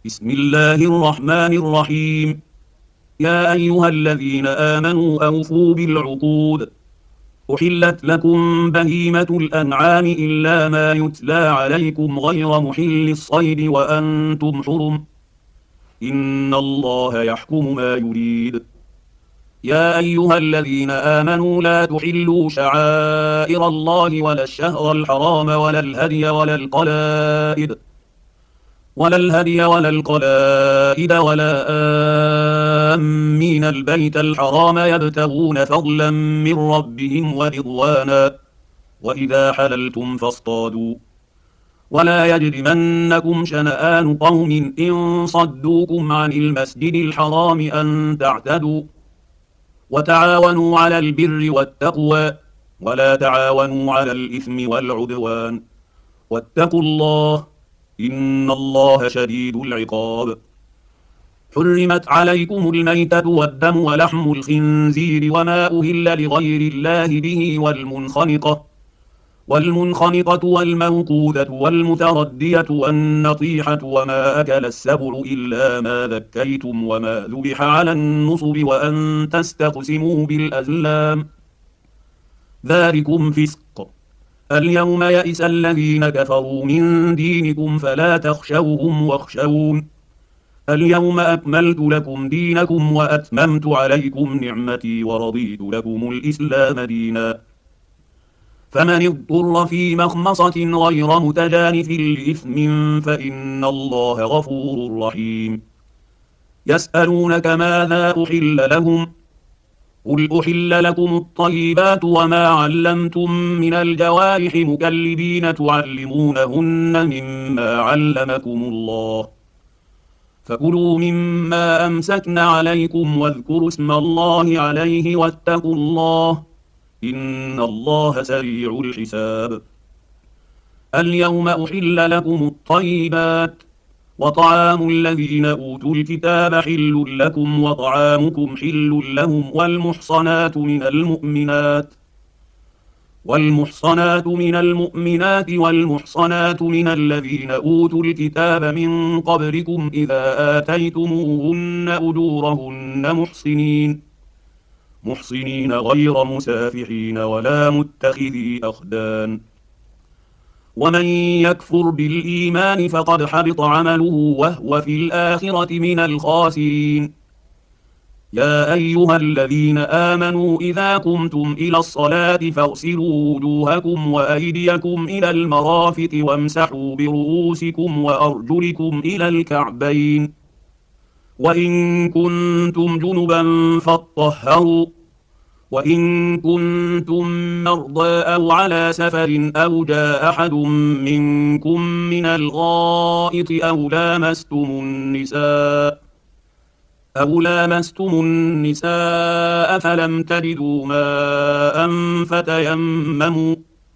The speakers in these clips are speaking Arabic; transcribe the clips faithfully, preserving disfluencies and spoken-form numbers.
بسم الله الرحمن الرحيم. يا أيها الذين آمنوا أوفوا بالعقود. أحلت لكم بهيمة الأنعام إلا ما يتلى عليكم غير محل الصيد وأنتم حرم. إن الله يحكم ما يريد. يا أيها الذين آمنوا لا تحلوا شعائر الله ولا الشهر الحرام ولا الهدي ولا القلائد ولا الهدي ولا القلائد ولا آمين البيت الحرام يبتغون فضلا من ربهم ورضوانا وإذا حللتم فاصطادوا ولا يجرمنكم شنآن قوم إن صدوكم عن المسجد الحرام أن تعتدوا وتعاونوا على البر والتقوى ولا تعاونوا على الإثم والعدوان واتقوا الله إن الله شديد العقاب. حرمت عليكم الميتة والدم ولحم الخنزير وما أهل لغير الله به والمنخنقة والمنخنقة والموقوذة والمتردية والنطيحة وما أكل السبع إلا ما ذكيتم وما ذبح على النصب وأن تستقسموا بالأزلام ذلكم فسق. اليوم يئس الذين كفروا من دينكم فلا تخشوهم واخشون. اليوم أكملت لكم دينكم وأتممت عليكم نعمتي ورضيت لكم الإسلام دينا. فمن اضطر في مخمصة غير متجانف لإثم فإن الله غفور رحيم. يسألونك ماذا أحل لهم قل أحل لكم الطيبات وما علمتم من الجوارح مكلبين تعلمونهن مما علمكم الله فكلوا مما أمسكن عليكم واذكروا اسم الله عليه واتقوا الله إن الله سريع الحساب. اليوم أحل لكم الطيبات وطعام الذين أوتوا الكتاب حل لكم وطعامكم حل لهم والمحصنات من المؤمنات والمحصنات من المؤمنات والمحصنات من الذين أوتوا الكتاب من قبلكم إذا آتيتموهن أجورهن محصنين محصنين غير مسافحين ولا متخذي أخدان. ومن يكفر بالإيمان فقد حبط عمله وهو في الآخرة من الخاسرين. يا أيها الذين آمنوا إذا قمتم إلى الصلاة فاغسلوا وجوهكم وأيديكم إلى المرافق وامسحوا برؤوسكم وأرجلكم إلى الكعبين وإن كنتم جنبا فاطهروا وإن كنتم مرضى أو على سفر أو جاء أحد منكم من الغائط أو لامستم النساء أو لامستم النساء فلم تجدوا ماء فتيمموا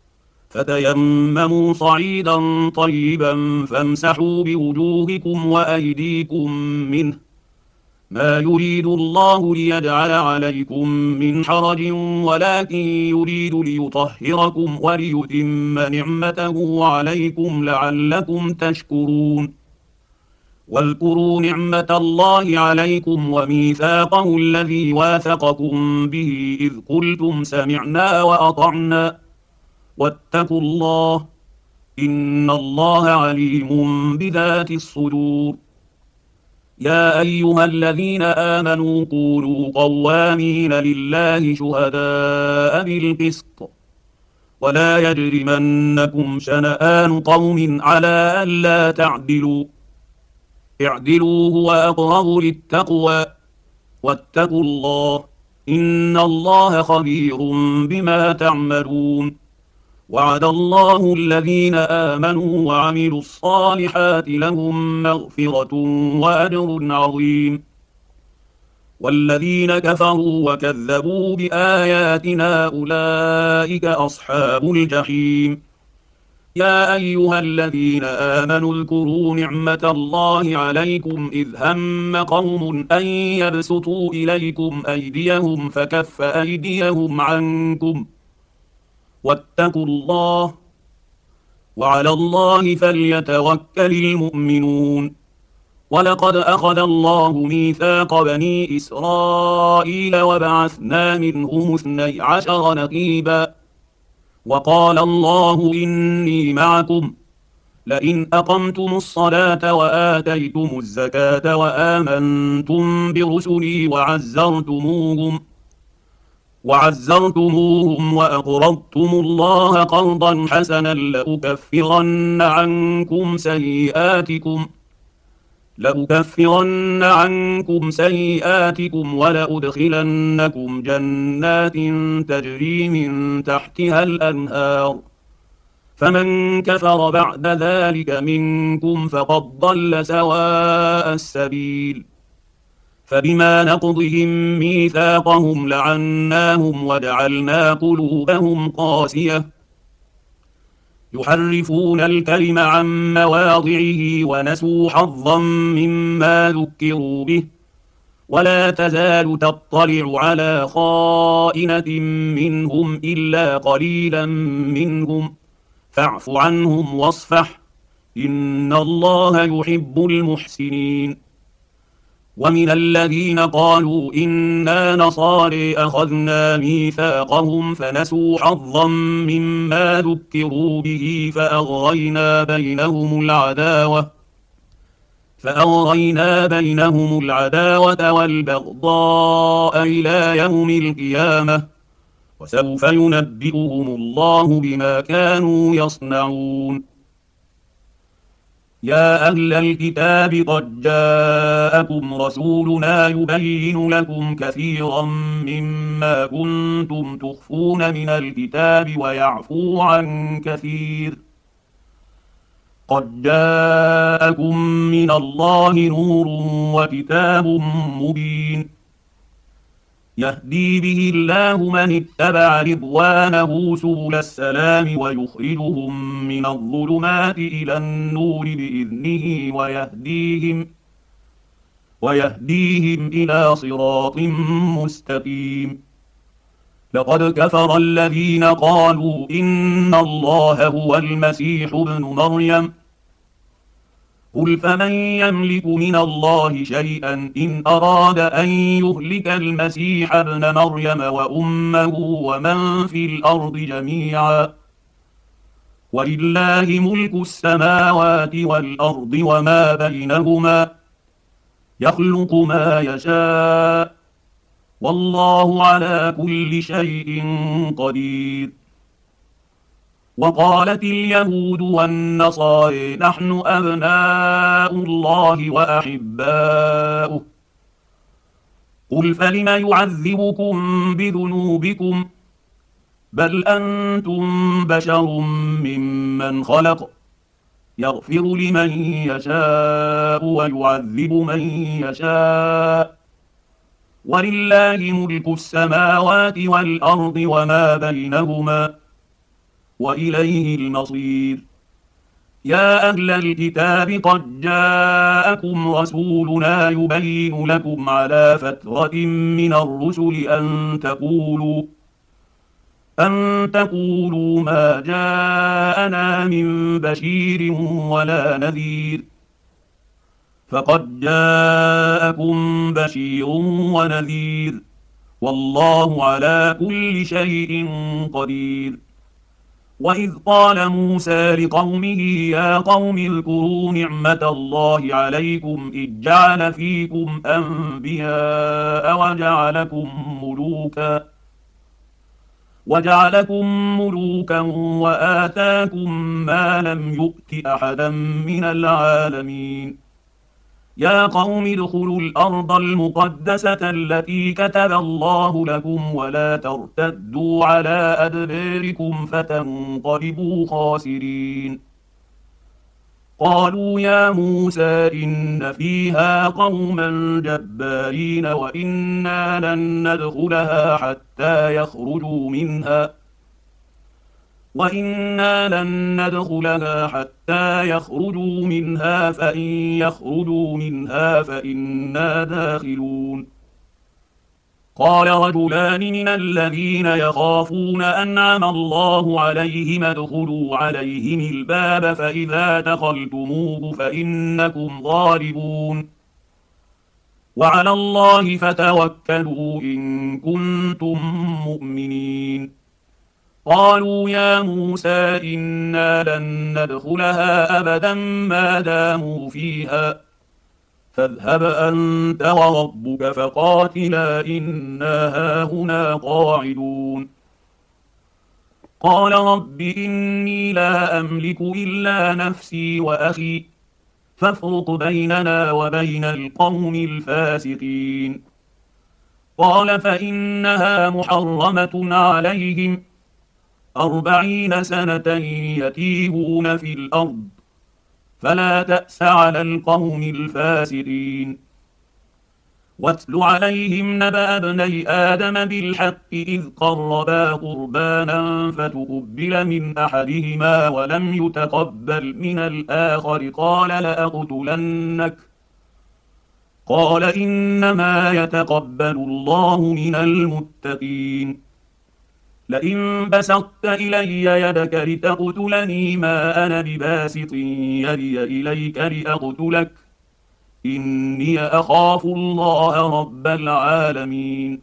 فتيمموا صعيدا طيبا فامسحوا بوجوهكم وأيديكم منه ما يريد الله ليجعل عليكم من حرج ولكن يريد ليطهركم وليتم نعمته عليكم لعلكم تشكرون. واذكروا نعمة الله عليكم وميثاقه الذي واثقكم به إذ قلتم سمعنا وأطعنا واتقوا الله إن الله عليم بذات الصدور. يا أيها الذين آمنوا كونوا قوامين لله شهداء بالقسط ولا يجرمنكم شنآن قوم على ألا تعدلوا اعدلوا هو أقرب للتقوى واتقوا الله إن الله خبير بما تعملون. وعد الله الذين آمنوا وعملوا الصالحات لهم مغفرة وأجر عظيم. والذين كفروا وكذبوا بآياتنا أولئك أصحاب الجحيم. يا أيها الذين آمنوا اذكروا نعمة الله عليكم إذ هم قوم أن يبسطوا إليكم أيديهم فكف أيديهم عنكم واتقوا الله وعلى الله فليتوكل المؤمنون. ولقد أخذ الله ميثاق بني إسرائيل وبعثنا منهم اثني عشر نقيبا وقال الله إني معكم لئن أقمتم الصلاة وآتيتم الزكاة وآمنتم برسلي وعزرتموهم وعزرتموهم وأقرضتم الله قرضا حسنا لأكفرن عنكم سيئاتكم لأكفرن عنكم سيئاتكم ولأدخلنكم جنات تجري من تحتها الأنهار فمن كفر بعد ذلك منكم فقد ضل سواء السبيل فبما نقضهم ميثاقهم لعناهم وجعلنا قلوبهم قاسية يحرفون الكلم عن مواضعه ونسوا حظا مما ذكروا به ولا تزال تطلع على خائنة منهم إلا قليلا منهم فاعف عنهم واصفح إن الله يحب المحسنين. ومن الذين قالوا إنا نصارى أخذنا ميثاقهم فنسوا حظا مما ذكروا به فأغرينا بينهم العداوة فأغرينا بينهم العداوة والبغضاء إلى يوم القيامة وسوف ينبئهم الله بما كانوا يصنعون. يا أهل الكتاب قد جاءكم رسولنا يبين لكم كثيرا مما كنتم تخفون من الكتاب ويعفو عن كثير قد جاءكم من الله نور وكتاب مبين يهدي به الله من اتبع رضوانه سبل السلام ويخرجهم من الظلمات إلى النور بإذنه ويهديهم ويهديهم إلى صراط مستقيم. لقد كفر الذين قالوا إن الله هو المسيح ابن مريم قل فمن يملك من الله شيئا إن أراد أن يهلك المسيح ابن مريم وأمه ومن في الأرض جميعا ولله ملك السماوات والأرض وما بينهما يخلق ما يشاء والله على كل شيء قدير. وقالت اليهود والنصارى نحن أبناء الله وأحباؤه قل فلم يعذبكم بذنوبكم بل أنتم بشر ممن خلق يغفر لمن يشاء ويعذب من يشاء ولله ملك السماوات والأرض وما بينهما وإليه المصير. يا أهل الكتاب قد جاءكم رسولنا يبين لكم على فترة من الرسل أن تقولوا أن تقولوا ما جاءنا من بشير ولا نذير فقد جاءكم بشير ونذير والله على كل شيء قدير. وإذ قال موسى لقومه يا قوم اذكروا نعمة الله عليكم إذ جعل فيكم أنبياء وجعلكم ملوكا وجعلكم ملوكا وآتاكم ما لم يؤت أحدا من العالمين. يا قوم ادخلوا الأرض المقدسة التي كتب الله لكم ولا ترتدوا على أدباركم فتنقلبوا خاسرين. قالوا يا موسى إن فيها قوما جبارين وإنا لن ندخلها حتى يخرجوا منها وإنا لن ندخلها حتى يخرجوا منها فإن يخرجوا منها فإنا داخلون. قال رجلان من الذين يخافون أنعم الله عليهم ادخلوا عليهم الباب فإذا دخلتموه فإنكم غالبون وعلى الله فتوكلوا إن كنتم مؤمنين. قالوا يا موسى إنا لن ندخلها أبدا ما داموا فيها فاذهب أنت وربك فقاتلا إنا هاهنا قاعدون. قال رب إني لا أملك إلا نفسي وأخي فافرق بيننا وبين القوم الفاسقين. قال فإنها محرمة عليهم أربعين سنة يتيهون في الأرض فلا تأس على القوم الفاسقين. واتل عليهم نبأ ابني آدم بالحق إذ قربا قربانا فتقبل من أحدهما ولم يتقبل من الآخر قال لأقتلنك قال إنما يتقبل الله من المتقين. لئن بسطت إلي يدك لتقتلني ما أنا بباسط يدي إليك لأقتلك إني أخاف الله رب العالمين.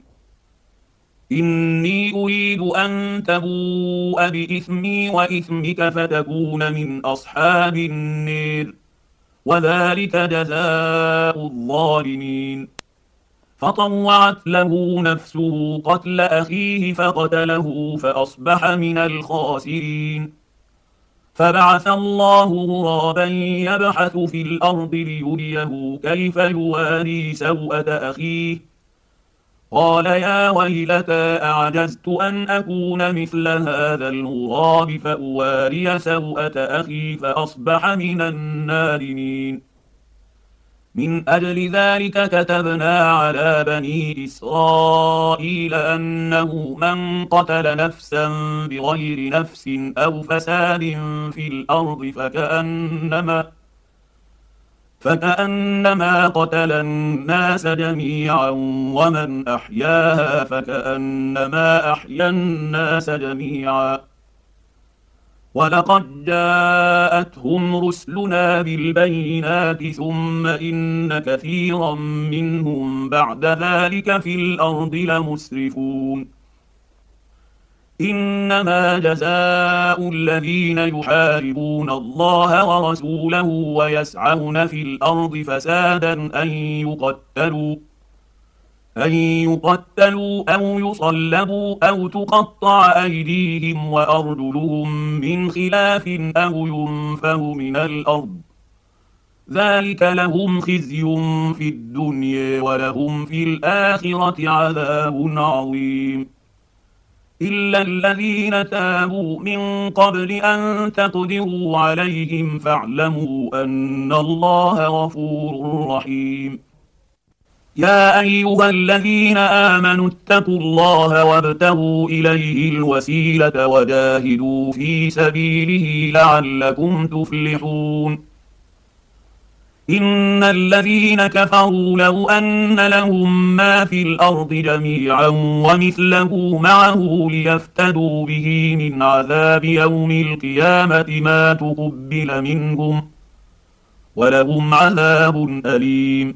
إني أريد أن تبوء بإثمي وإثمك فتكون من أصحاب النير وذلك جزاء الظالمين. فطوعت له نفسه قتل أخيه فقتله فأصبح من الخاسرين. فبعث الله غرابا يبحث في الأرض ليريه كيف يواري سوءة أخيه قال يا ويلتى أعجزت أن أكون مثل هذا الغراب فأواري سوءة أخي فأصبح من النادمين. من أجل ذلك كتبنا على بني إسرائيل أنه من قتل نفسا بغير نفس أو فساد في الأرض فكأنما فكأنما قتل الناس جميعا ومن أحياها فكأنما أحيا الناس جميعا. ولقد جاءتهم رسلنا بالبينات ثم إن كثيرا منهم بعد ذلك في الأرض لمسرفون. إنما جزاء الذين يحاربون الله ورسوله ويسعون في الأرض فسادا أن يقتلوا أن يقتلوا أو يصلبوا أو تقطع أيديهم وأرجلهم من خلاف أو ينفوا من الأرض ذلك لهم خزي في الدنيا ولهم في الآخرة عذاب عظيم. إلا الذين تابوا من قبل أن تقدروا عليهم فاعلموا أن الله غفور رحيم. يا أيها الذين آمنوا اتقوا الله وابتغوا إليه الوسيلة وجاهدوا في سبيله لعلكم تفلحون. إن الذين كفروا لو أن لهم ما في الأرض جميعا ومثله معه ليفتدوا به من عذاب يوم القيامة ما تقبل منهم ولهم عذاب أليم.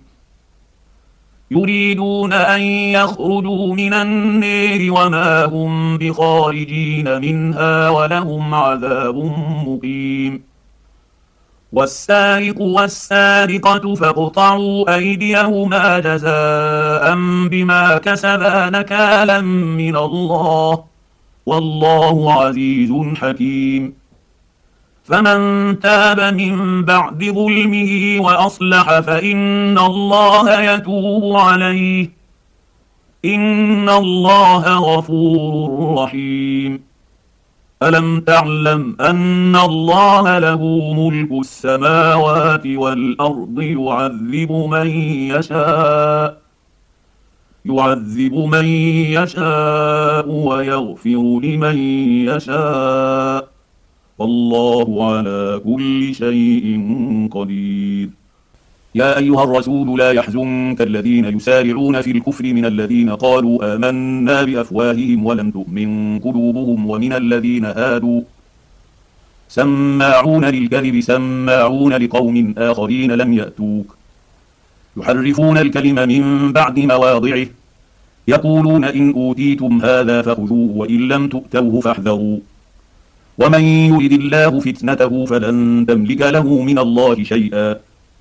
يريدون أن يخرجوا من النار وما هم بخارجين منها ولهم عذاب مقيم. والسارق والسارقة فاقطعوا أيديهما جزاء بما كسبا نكالا من الله والله عزيز حكيم. فمن تاب من بعد ظلمه وأصلح فإن الله يتوب عليه إن الله غفور رحيم. ألم تعلم أن الله له ملك السماوات والأرض يعذب من يشاء يعذب من يشاء ويغفر لمن يشاء والله على كل شيء قدير. يا أيها الرسول لا يحزنك الذين يسارعون في الكفر من الذين قالوا آمنا بأفواههم ولم تؤمن قلوبهم ومن الذين هادوا سماعون للكذب سماعون لقوم آخرين لم يأتوك يحرفون الكلم من بعد مواضعه يقولون إن أوتيتم هذا فخذوه وإن لم تؤتوه فاحذروا ومن يرد الله فتنته فلن تملك له من الله شيئا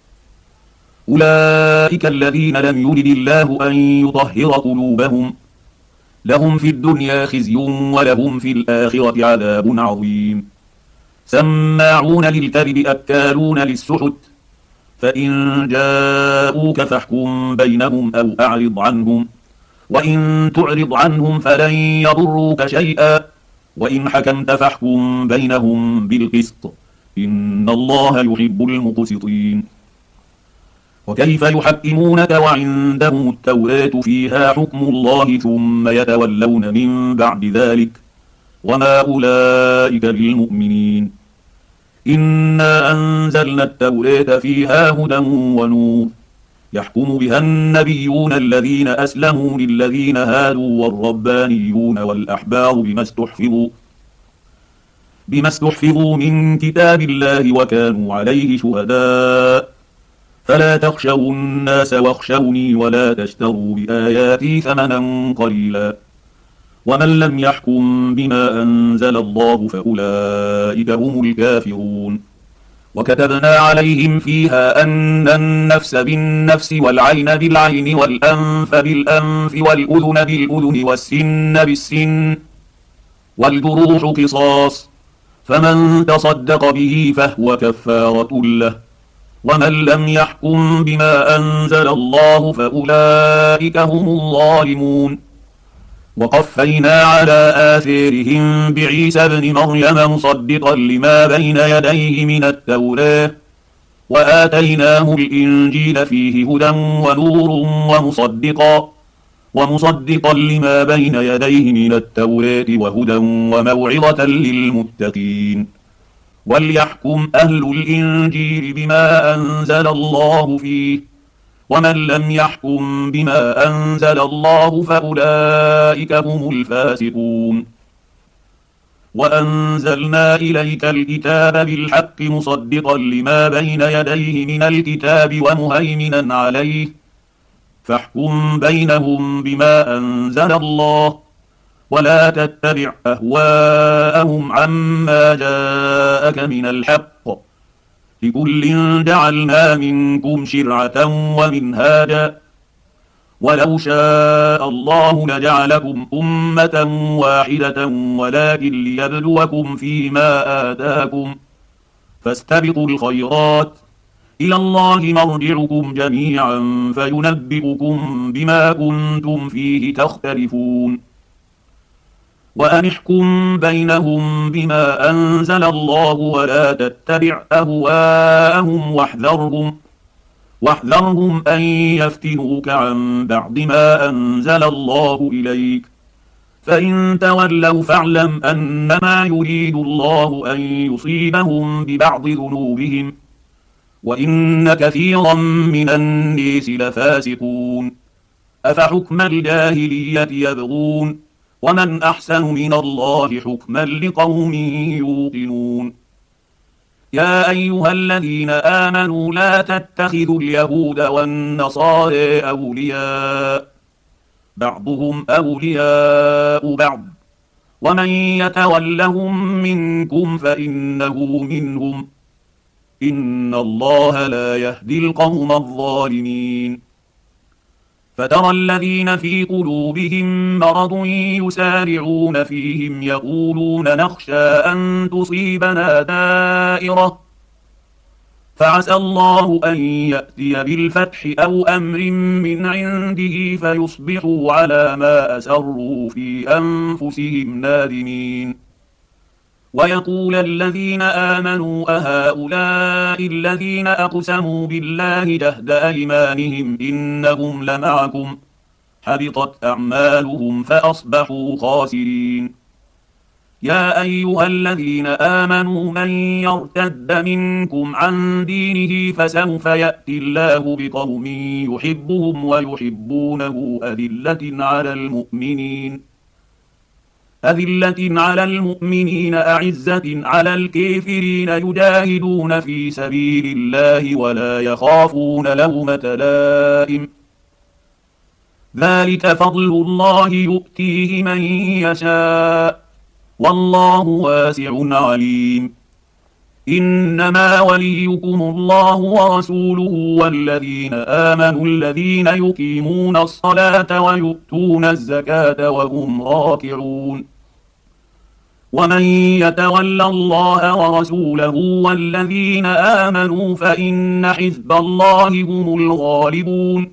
أولئك الذين لم يرد الله أن يطهر قلوبهم لهم في الدنيا خزي ولهم في الآخرة عذاب عظيم سماعون للكذب أكالون للسحت فإن جاءوك فاحكم بينهم أو أعرض عنهم وإن تعرض عنهم فلن يضروك شيئا وإن حكمت فاحكم بينهم بالقسط إن الله يحب المقسطين وكيف يحكمونك وعندهم التوراة فيها حكم الله ثم يتولون من بعد ذلك وما أولئك بالمؤمنين إنا أنزلنا التوراة فيها هدى ونور يحكم بها النبيون الذين أسلموا للذين هادوا والربانيون والأحبار بما استحفظوا بما استحفظوا من كتاب الله وكانوا عليه شهداء فلا تخشوا الناس واخشوني ولا تشتروا بآياتي ثمنا قليلا ومن لم يحكم بما أنزل الله فأولئك هم الكافرون وكتبنا عليهم فيها أن النفس بالنفس والعين بالعين والأنف بالأنف والأذن بالأذن والسن بالسن والجروح قصاص فمن تصدق به فهو كفارة له ومن لم يحكم بما أنزل الله فأولئك هم الظالمون وقفينا على آثارهم بعيسى ابن مريم مصدقا لما بين يديه من التوراة وآتيناه الإنجيل فيه هدى ونور ومصدقا ومصدقا لما بين يديه من التوراة وهدى وموعظة للمتقين وليحكم أهل الإنجيل بما أنزل الله فيه ومن لم يحكم بما أنزل الله فأولئك هم الفاسقون وأنزلنا إليك الكتاب بالحق مصدقا لما بين يديه من الكتاب ومهيمنا عليه فاحكم بينهم بما أنزل الله ولا تتبع أهواءهم عما جاءك من الحق لكل جعلنا منكم شرعة ومنهاجا ولو شاء الله لجعلكم أمة واحدة ولكن ليبلوكم فيما آتاكم فاستبقوا الخيرات إلى الله مرجعكم جميعا فينبئكم بما كنتم فيه تختلفون وأن احكم بينهم بما أنزل الله ولا تتبع أهواءهم واحذرهم واحذرهم أن يفتنوك عن بعد ما أنزل الله إليك فإن تولوا فاعلم أنما يريد الله أن يصيبهم ببعض ذنوبهم وإن كثيرا من الناس لفاسقون أفحكم الجاهلية يبغون ومن أحسن من الله حكما لقوم يوقنون يا أيها الذين آمنوا لا تتخذوا اليهود والنصارى أولياء بعضهم أولياء بعض ومن يتولهم منكم فإنه منهم إن الله لا يهدي القوم الظالمين فترى الذين في قلوبهم مرض يسارعون فيهم يقولون نخشى أن تصيبنا دائرة فعسى الله أن يأتي بالفتح أو أمر من عنده فيصبحوا على ما أسروا في أنفسهم نادمين ويقول الذين آمنوا أهؤلاء الذين أقسموا بالله جهد أيمانهم إنهم لمعكم حبطت أعمالهم فأصبحوا خاسرين يا أيها الذين آمنوا من يرتد منكم عن دينه فسوف يأتي الله بقوم يحبهم ويحبونه أذلة على المؤمنين أذلة على المؤمنين أعزة على الكافرين يجاهدون في سبيل الله ولا يخافون لومة لائم ذلك فضل الله يؤتيه من يشاء والله واسع عليم إنما وليكم الله ورسوله والذين آمنوا الذين يقيمون الصلاة ويؤتون الزكاة وهم راكعون ومن يتول الله ورسوله والذين آمنوا فإن حزب الله هم الغالبون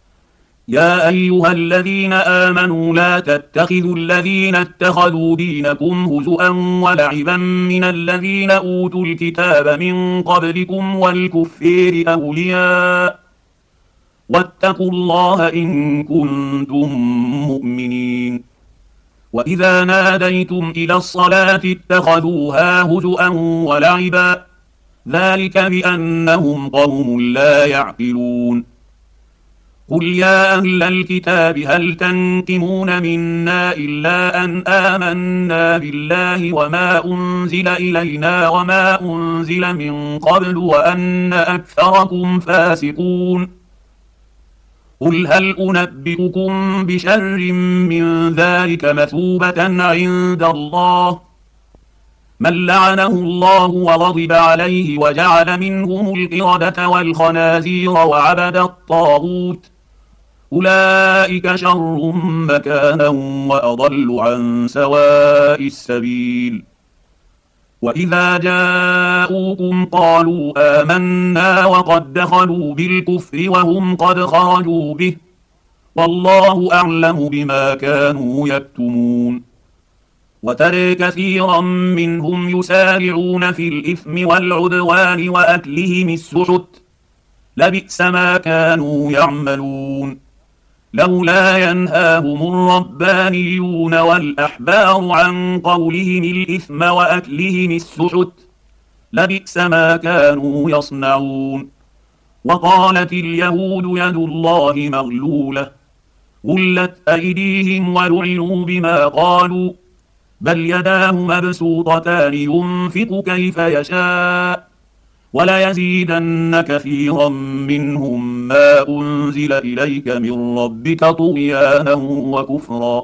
يا أيها الذين آمنوا لا تتخذوا الذين اتخذوا دينكم هزؤا ولعبا من الذين أوتوا الكتاب من قبلكم والكفار أولياء واتقوا الله إن كنتم مؤمنين وإذا ناديتم إلى الصلاة اتخذوها هزؤا ولعبا ذلك بأنهم قوم لا يعقلون قل يا أهل الكتاب هل تنقمون منا إلا أن آمنا بالله وما أنزل إلينا وما أنزل من قبل وأن أكثركم فاسقون قل هل أنبئكم بشر من ذلك مثوبة عند الله من لعنه الله وغضب عليه وجعل منهم القردة والخنازير وعبد الطاغوت أولئك شر مكانا وأضل عن سواء السبيل وإذا جاءوكم قالوا آمنا وقد دخلوا بالكفر وهم قد خرجوا به والله أعلم بما كانوا يكتمون وترى كثيرا منهم يسارعون في الإثم والعدوان وأكلهم السحت لبئس ما كانوا يعملون لولا ينهاهم الربانيون والأحبار عن قولهم الإثم وأكلهم السحت لبئس ما كانوا يصنعون وقالت اليهود يد الله مغلولة غلت أيديهم ولعنوا بما قالوا بل يداه مبسوطتان ينفق كيف يشاء وليزيدن كثيرا منهم ما أنزل إليك من ربك طغيانا وكفرا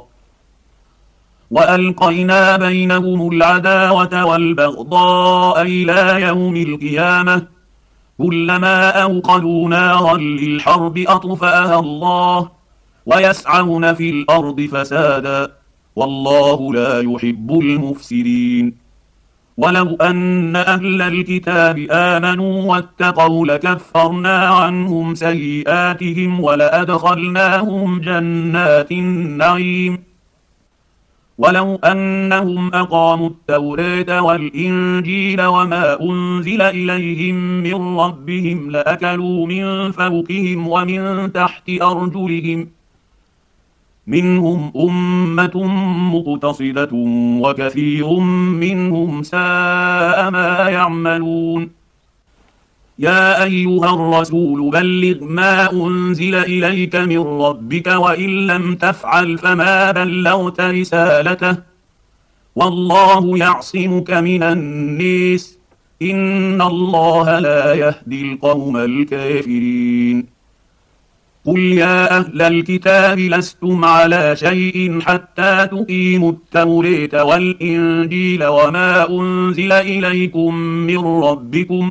وألقينا بينهم العداوة والبغضاء إلى يوم القيامة كلما أوقدوا نارا للحرب أطفأها الله ويسعون في الأرض فسادا والله لا يحب المفسدين ولو أن أهل الكتاب آمنوا واتقوا لكفرنا عنهم سيئاتهم ولأدخلناهم جنات النعيم ولو أنهم أقاموا التوراة والإنجيل وما أنزل إليهم من ربهم لأكلوا من فوقهم ومن تحت أرجلهم منهم أمة مقتصدة وكثير منهم ساء ما يعملون يا أيها الرسول بلغ ما أنزل إليك من ربك وإن لم تفعل فما بلغت رسالته والله يعصمك من الناس إن الله لا يهدي القوم الكافرين قل يا أهل الكتاب لستم على شيء حتى تقيموا التوراة والإنجيل وما أنزل إليكم من ربكم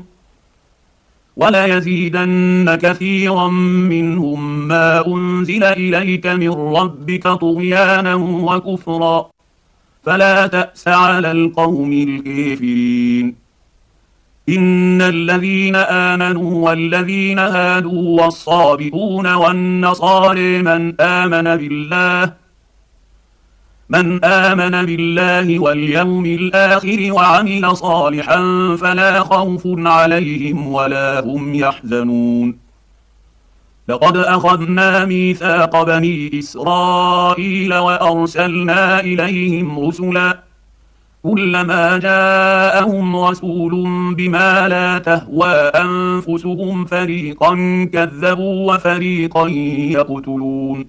وليزيدن كثيرا منهم ما أنزل إليك من ربك طغيانا وكفرا فلا تأس على القوم الكافرين إن الذين آمنوا والذين هادوا والصابئون والنصارى من آمن بالله من آمن بالله واليوم الآخر وعمل صالحا فلا خوف عليهم ولا هم يحزنون لقد أخذنا ميثاق بني إسرائيل وأرسلنا إليهم رسلا كلما جاءهم رسول بما لا تهوى أنفسهم فريقا كذبوا وفريقا يقتلون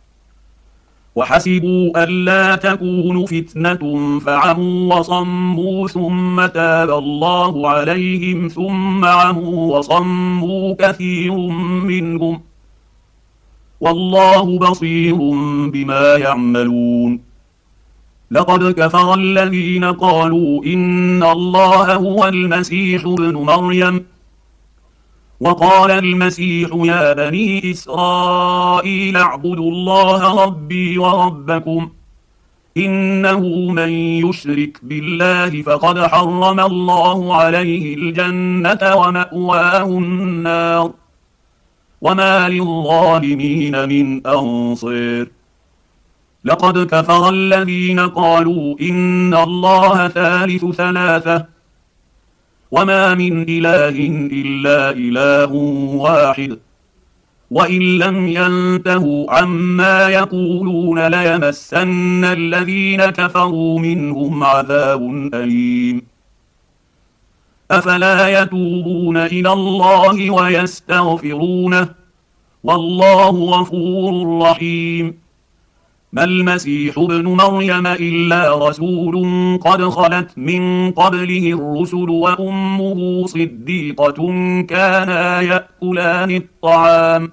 وحسبوا ألا تكون فتنة فعموا وصموا ثم تاب الله عليهم ثم عموا وصموا كثير منهم والله بصير بما يعملون لقد كفر الذين قالوا إن الله هو المسيح ابن مريم وقال المسيح يا بني إسرائيل اعبدوا الله ربي وربكم إنه من يشرك بالله فقد حرم الله عليه الجنة ومأواه النار وما للظالمين من أنصير لقد كفر الذين قالوا إن الله ثالث ثلاثة وما من إله إلا إله واحد وإن لم ينتهوا عما يقولون ليمسن الذين كفروا منهم عذاب أليم أفلا يتوبون إلى الله ويستغفرونه والله غفور رحيم ما المسيح ابن مريم إلا رسول قد خلت من قبله الرسل وأمه صديقة كانا يأكلان الطعام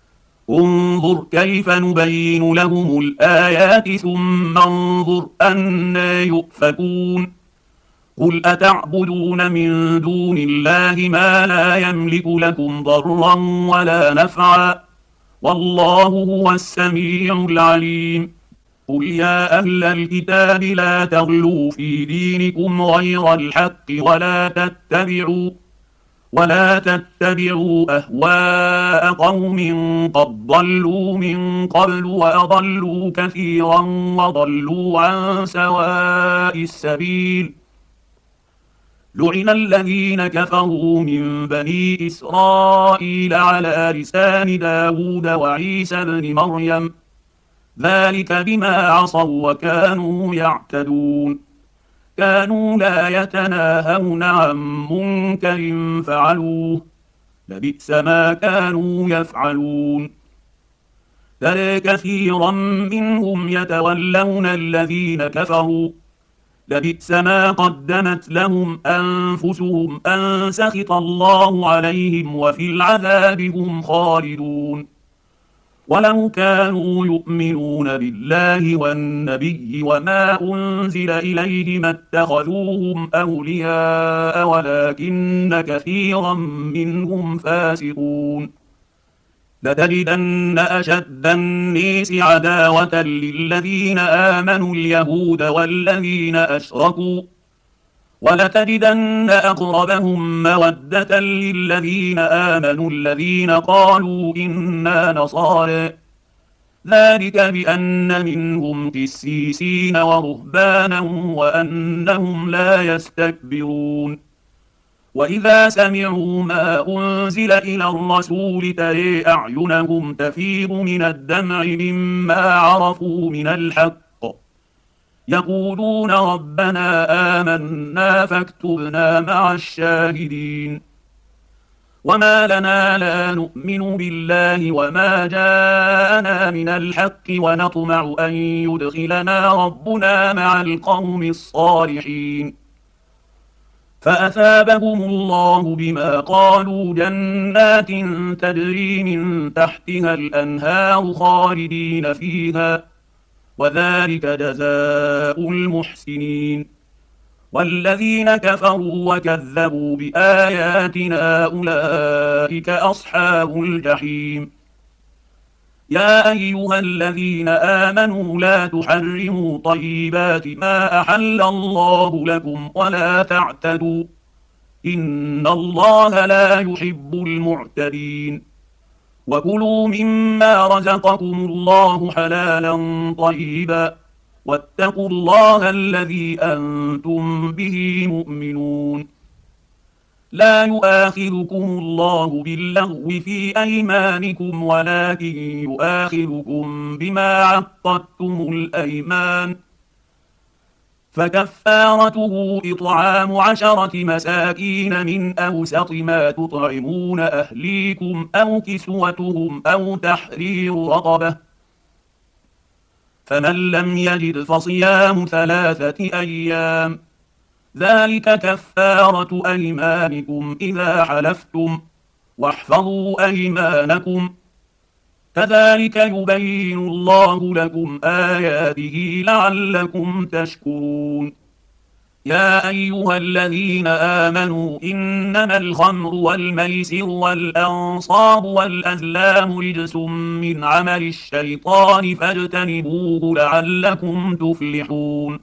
انظر كيف نبين لهم الآيات ثم انظر أنى يؤفكون قل أتعبدون من دون الله ما لا يملك لكم ضرا ولا نفعا والله هو السميع العليم قل يا أهل الكتاب لا تغلوا في دينكم غير الحق ولا تتبعوا ولا تتبعوا أهواء قوم قد ضلوا من قبل وأضلوا كثيرا وضلوا عن سواء السبيل لعن الذين كفروا من بني إسرائيل على لسان داود وعيسى بن مريم ذلك بما عصوا وكانوا يعتدون كانوا لا يتناهون عن منكر فعلوه لبئس ما كانوا يفعلون ترى كثيرا منهم يتولون الذين كفروا لبئس ما قدمت لهم أنفسهم أن سخط الله عليهم وفي العذاب هم خالدون ولو كانوا يؤمنون بالله والنبي وما أنزل إليه ما اتخذوهم أولياء ولكن كثيرا منهم فاسقون لتجدن أشد الناس عداوة للذين آمنوا اليهود والذين أشركوا ولتجدن أقربهم مودة للذين آمنوا الذين قالوا إنا نصارى ذلك بأن منهم قسيسين ورهبانا وأنهم لا يستكبرون وإذا سمعوا ما أنزل إلى الرسول ترى أعينهم تفيض من الدمع مما عرفوا من الحق يقولون ربنا آمنا فاكتبنا مع الشاهدين وما لنا لا نؤمن بالله وما جاءنا من الحق ونطمع أن يدخلنا ربنا مع القوم الصالحين فأثابهم الله بما قالوا جنات تجري من تحتها الأنهار خالدين فيها وذلك جزاء المحسنين والذين كفروا وكذبوا بآياتنا أولئك أصحاب الجحيم يا أيها الذين آمنوا لا تحرموا طيبات ما أحل الله لكم ولا تعتدوا إن الله لا يحب المعتدين وكلوا مما رزقكم الله حلالا طيبا واتقوا الله الذي أنتم به مؤمنون لا يؤاخذكم الله باللغو في أيمانكم ولكن يؤاخذكم بما عقدتم الأيمان فكفارته إطعام عشرة مساكين من أوسط ما تطعمون أهليكم أو كسوتهم أو تحرير رقبة، فمن لم يجد فصيام ثلاثة أيام، ذلك كفارة أيمانكم إذا حلفتم، واحفظوا أيمانكم، كذلك يبين الله لكم آياته لعلكم تشكرون. يا أيها الذين آمنوا إنما الخمر والميسر والأنصاب والأزلام رجس من عمل الشيطان فاجتنبوه لعلكم تفلحون.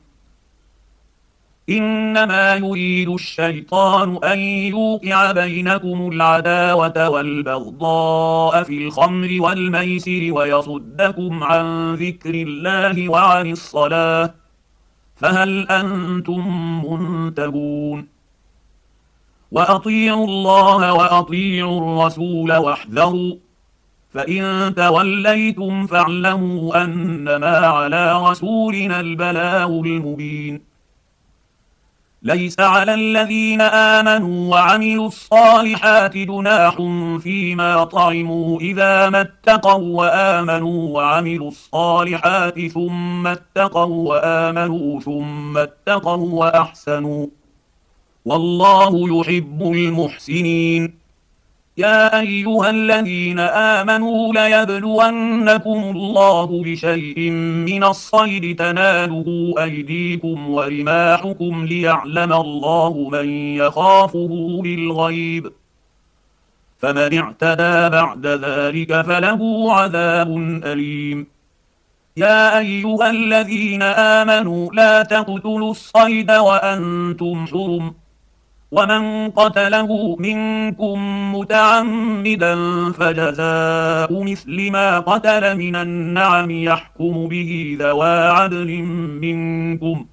إنما يريد الشيطان أن يوقع بينكم العداوة والبغضاء في الخمر والميسر ويصدكم عن ذكر الله وعن الصلاة، فهل أنتم منتهون؟ وأطيعوا الله وأطيعوا الرسول واحذروا، فإن توليتم فاعلموا أنما على رسولنا البلاغ المبين. ليس على الذين آمنوا وعملوا الصالحات جناح فيما طعموا إذا ما اتقوا وآمنوا وعملوا الصالحات ثم اتقوا وآمنوا ثم اتقوا وأحسنوا، والله يحب المحسنين. يا أيها الذين آمنوا ليبلونكم الله بشيء من الصيد تناله أيديكم ورماحكم ليعلم الله من يخافه بالغيب، فمن اعتدى بعد ذلك فله عذاب أليم. يا أيها الذين آمنوا لا تقتلوا الصيد وأنتم حرم، ومن قتله منكم متعمدا فجزاء مثل ما قتل من النعم يحكم به ذوى عدل منكم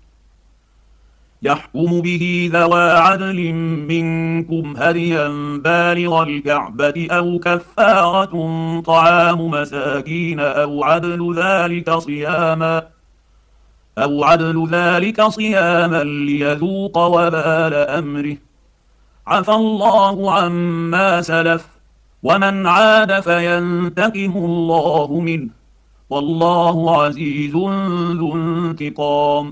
يحكم به ذوى عدل منكم هديا بالغ الكعبة أو كفارة طعام مساكين أو عدل ذلك صياما أو عدل ذلك صياما ليذوق وبال أمره، عفى الله عما سلف، ومن عاد فينتقم الله منه، والله عزيز ذو انتقام.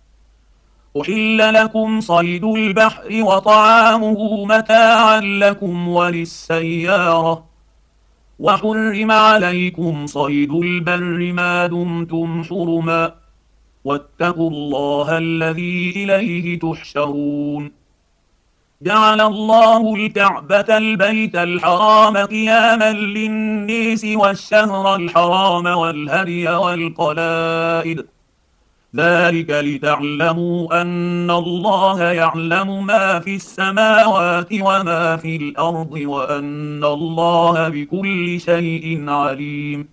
أحل لكم صيد البحر وطعامه متاعا لكم وللسيارة، وحرم عليكم صيد البر ما دمتم حرما، واتقوا الله الذي إليه تحشرون. جعل الله الكعبة البيت الحرام قياما للناس والشهر الحرام والهدي والقلائد، ذلك لتعلموا أن الله يعلم ما في السماوات وما في الأرض وأن الله بكل شيء عليم.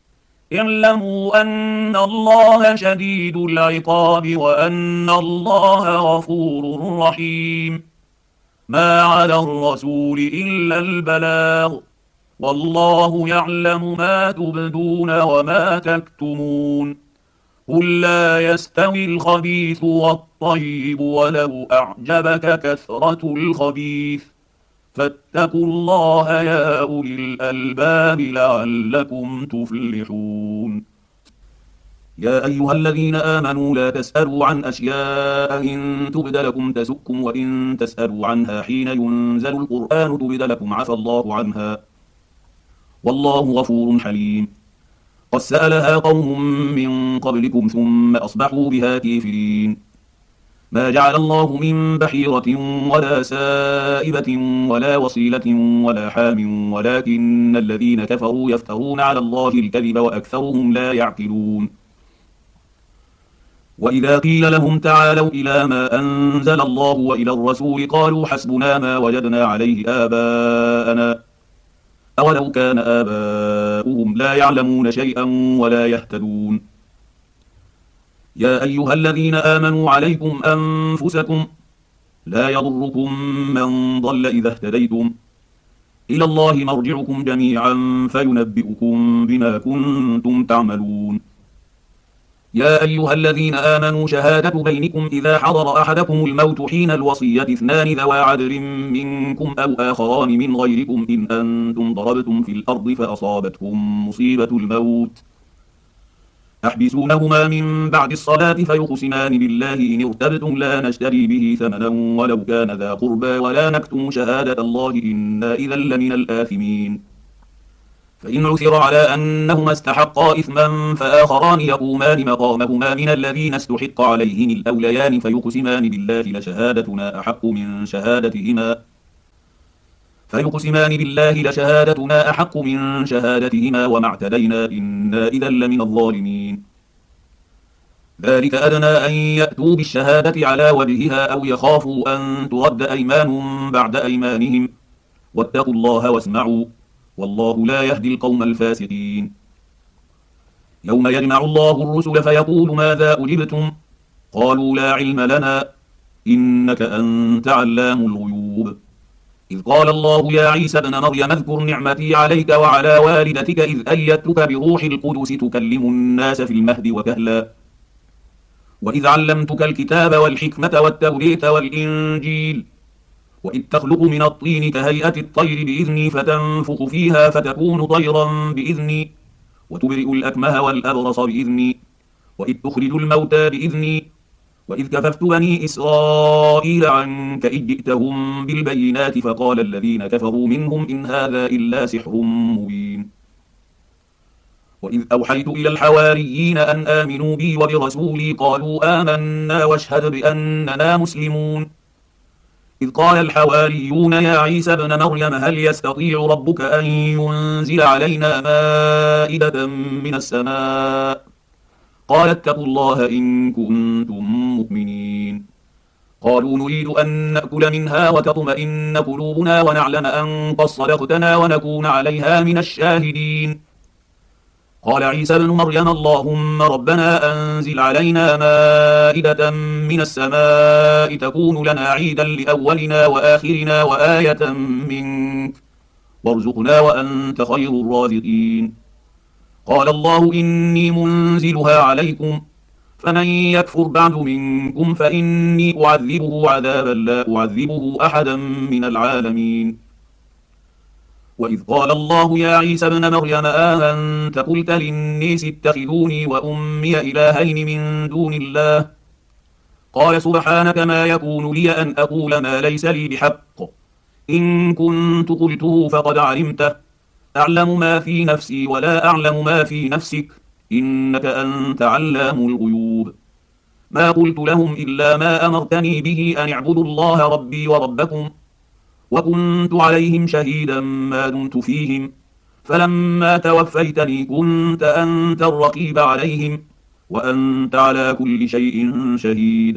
اعلموا أن الله شديد العقاب وأن الله غفور رحيم. ما على الرسول إلا البلاغ، والله يعلم ما تبدون وما تكتمون. قل لا يستوي الخبيث والطيب ولو أعجبك كثرة الخبيث، فاتقوا الله يا أولي الألباب لعلكم تفلحون. يا أيها الذين آمنوا لا تسألوا عن أشياء إن تبد لكم تسؤكم، وإن تسألوا عنها حين ينزل القرآن تبد لكم عفى الله عنها، والله غفور حليم. قد سألها قوم من قبلكم ثم أصبحوا بها كافرين. ما جعل الله من بحيرة ولا سائبة ولا وصيلة ولا حام، ولكن الذين كفروا يفترون على الله الكذب وأكثرهم لا يعقلون. وإذا قيل لهم تعالوا إلى ما أنزل الله وإلى الرسول قالوا حسبنا ما وجدنا عليه آباءنا، أولو كان آباؤهم لا يعلمون شيئا ولا يهتدون. يا أيها الذين آمنوا عليكم أنفسكم لا يضركم من ضل إذا اهتديتم، إلى الله مرجعكم جميعا فينبئكم بما كنتم تعملون. يا أيها الذين آمنوا شهادة بينكم إذا حضر أحدكم الموت حين الوصية اثنان ذوى عدل منكم أو آخران من غيركم إن أنتم ضربتم في الأرض فأصابتكم مصيبة الموت تحبسونهما من بعد الصلاة فيقسمان بالله إن ارتبتم لا نشتري به ثمنا ولو كان ذا قربى ولا نكتم شهادة الله إنا إذا لمن الآثمين فإن عثر على أنهما استحقا إثما فآخران يقومان مقامهما من الذين استحق عليهم الأوليان فيقسمان بالله لشهادتنا أحق من شهادتهما فيقسمان بالله لشهادتنا أحق من شهادتهما وما اعتدينا إنا إذا لمن الظالمين ذلك أدنى أن يأتوا بالشهادة على وجهها أو يخافوا أن ترد أيمان بعد أيمانهم واتقوا الله واسمعوا والله لا يهدي القوم الفاسقين يوم يجمع الله الرسل فيقول ماذا أجبتم قالوا لا علم لنا إنك أنت علام الغيوب إذ قال الله يا عيسى ابن مريم اذكر نعمتي عليك وعلى والدتك إذ أيدتك بروح القدس تكلم الناس في المهد وكهلا وإذ علمتك الكتاب والحكمة والتوراة والإنجيل وإذ تخلق من الطين كهيئة الطير بإذني فتنفخ فيها فتكون طيرا بإذني وتبرئ الأكمه والأبرص بإذني وإذ تخرج الموتى بإذني وإذ كففت بني إسرائيل عنك إذ جئتهم بالبينات فقال الذين كفروا منهم إن هذا إلا سحر مبين وإذ أوحيت إلى الحواريين أن آمنوا بي وبرسولي قالوا آمنا واشهد بأننا مسلمون إذ قال الحواريون يا عيسى ابن مريم هل يستطيع ربك أن ينزل علينا مائدة من السماء قال اتقوا الله إن كنتم مؤمنين قالوا نريد أن نأكل منها وتطمئن قلوبنا ونعلم أن قد صدقتنا ونكون عليها من الشاهدين قال عيسى ابن مريم اللهم ربنا أنزل علينا مائدة من السماء تكون لنا عيدا لأولنا وآخرنا وآية منك وارزقنا وأنت خير الرازقين قال الله إني منزلها عليكم فمن يكفر بعد منكم فإني أعذبه عذابا لا أعذبه أحدا من العالمين وإذ قال الله يا عيسى ابن مريم أأنت قلت للناس اتخذوني وأمي إلهين من دون الله قال سبحانك ما يكون لي أن أقول ما ليس لي بحق إن كنت قلته فقد علمته أعلم ما في نفسي ولا أعلم ما في نفسك إنك أنت علام الغيوب ما قلت لهم إلا ما أمرتني به أن اعبدوا الله ربي وربكم وكنت عليهم شهيدا ما دمت فيهم فلما توفيتني كنت أنت الرقيب عليهم وأنت على كل شيء شهيد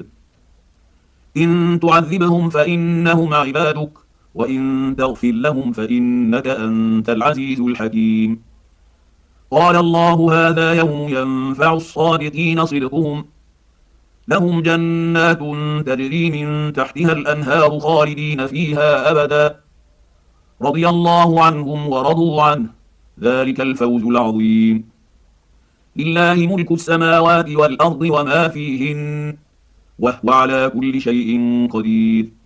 إن تعذبهم فإنهم عبادك وإن تغفر لهم فإنك أنت العزيز الحكيم قال الله هذا يوم ينفع الصادقين صدقهم لهم جنات تجري من تحتها الأنهار خالدين فيها أبدا رضي الله عنهم ورضوا عنه ذلك الفوز العظيم لله ملك السماوات والأرض وما فيهن وهو على كل شيء قدير